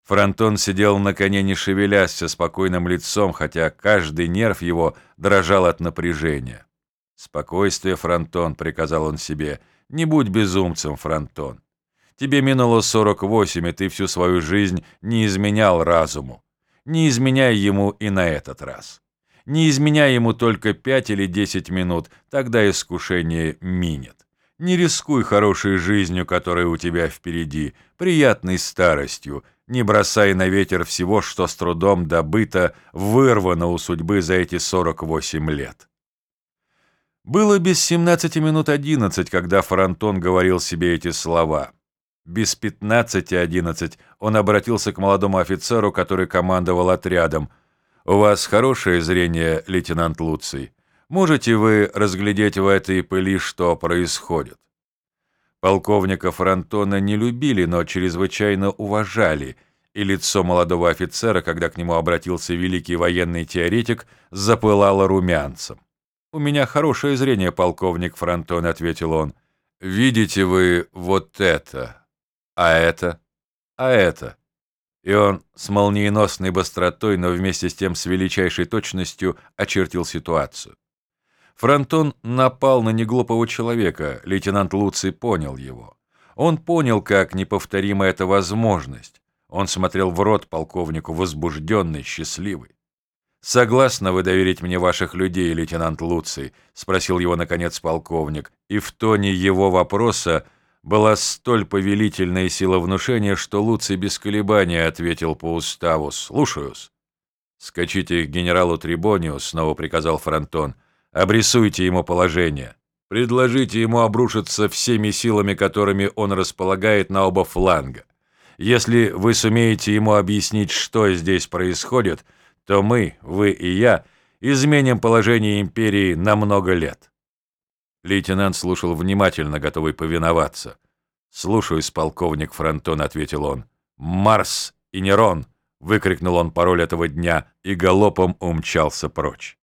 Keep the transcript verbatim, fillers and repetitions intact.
Фронтон сидел на коне, не шевелясь, со спокойным лицом, хотя каждый нерв его дрожал от напряжения. «Спокойствие, Фронтон», — приказал он себе, — «не будь безумцем, Фронтон. Тебе минуло сорок восемь, и ты всю свою жизнь не изменял разуму. Не изменяй ему и на этот раз. Не изменяй ему только пять или десять минут, тогда искушение минет. Не рискуй хорошей жизнью, которая у тебя впереди, приятной старостью, не бросай на ветер всего, что с трудом добыто, вырвано у судьбы за эти сорок восемь лет». Было без семнадцати минут одиннадцать, когда Фронтон говорил себе эти слова. Без пятнадцати одиннадцать он обратился к молодому офицеру, который командовал отрядом. «У вас хорошее зрение, лейтенант Луций. Можете вы разглядеть в этой пыли, что происходит?» Полковника Фронтона не любили, но чрезвычайно уважали, и лицо молодого офицера, когда к нему обратился великий военный теоретик, запылало румянцем. «У меня хорошее зрение, полковник Фронтон», — ответил он. «Видите вы вот это, а это, а это?» И он с молниеносной быстротой, но вместе с тем с величайшей точностью очертил ситуацию. Фронтон напал на неглупого человека, лейтенант Луций понял его. Он понял, как неповторима эта возможность. Он смотрел в рот полковнику, возбужденный, счастливый. «Согласны вы доверить мне ваших людей, лейтенант Луций?» — спросил его, наконец, полковник. И в тоне его вопроса была столь повелительная сила внушения, что Луций без колебания ответил по уставу: «Слушаюсь». «Скачите к генералу Трибонию», — снова приказал Фронтон. «Обрисуйте ему положение. Предложите ему обрушиться всеми силами, которыми он располагает, на оба фланга. Если вы сумеете ему объяснить, что здесь происходит, то мы, вы и я, изменим положение империи на много лет». Лейтенант слушал внимательно, готовый повиноваться. «Слушаюсь, полковник Фронтон», — ответил он. «Марс и Нерон!» — выкрикнул он пароль этого дня и галопом умчался прочь.